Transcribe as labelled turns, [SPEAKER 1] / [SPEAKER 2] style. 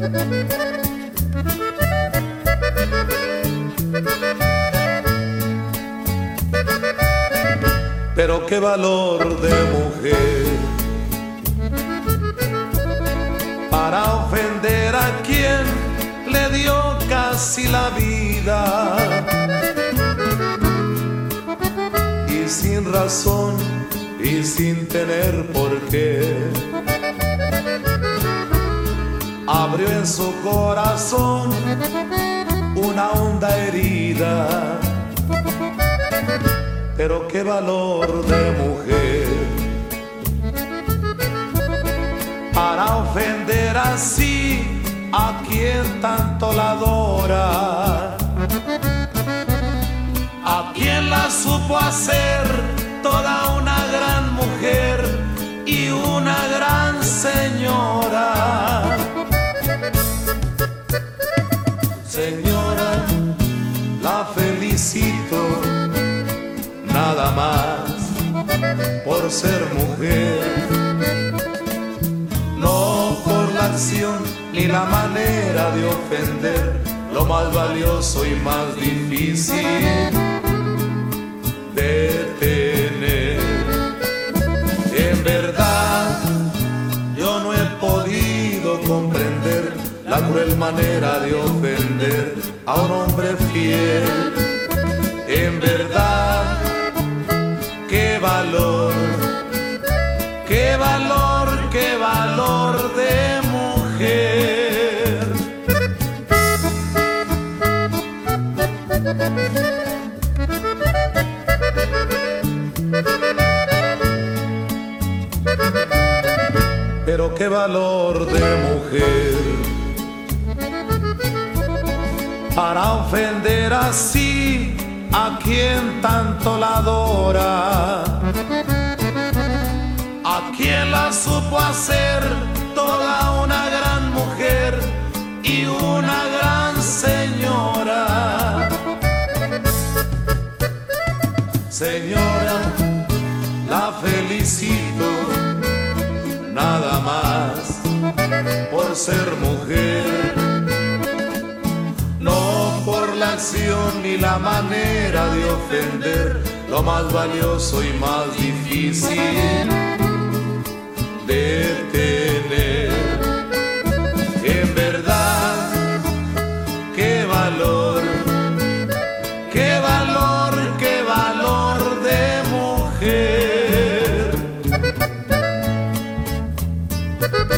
[SPEAKER 1] Pero qué valor de mujer para ofender a quien le dio casi la vida, y sin razón y sin tener por qué abrió en su corazón una honda herida. Pero qué valor de mujer para ofender así a quien tanto la adora, a quien la supo hacer toda una gran mujer y una gran señora. Señora, la felicito nada más por ser mujer, no por la acción ni la manera de ofender, lo más valioso y más difícil de tener. En verdad, yo no he podido comprender la cruel manera de ofender a un hombre fiel. En verdad, qué valor, qué valor, qué valor de mujer. Pero qué valor de mujer para ofender así a quien tanto la adora, a quien la supo hacer toda una gran mujer y una gran señora. Señora, la felicito nada más por ser mujer, no por la acción ni la manera de ofender, lo más valioso y más difícil de tener. En verdad, qué valor, qué valor, qué valor de mujer.